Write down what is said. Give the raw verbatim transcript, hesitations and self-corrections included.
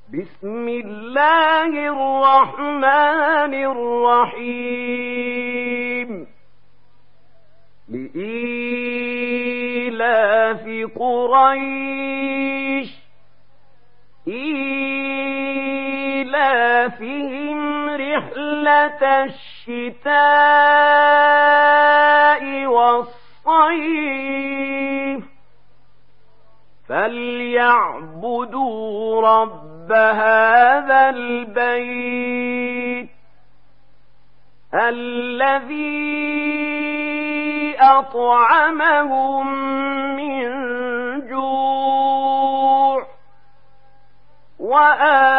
بسم الله الرحمن الرحيم لإيلاف قريش إيلافهم رحلة الشتاء والصيف فليعبدوا رب هذا البيت الذي أطعمهم من جوع وآمنهم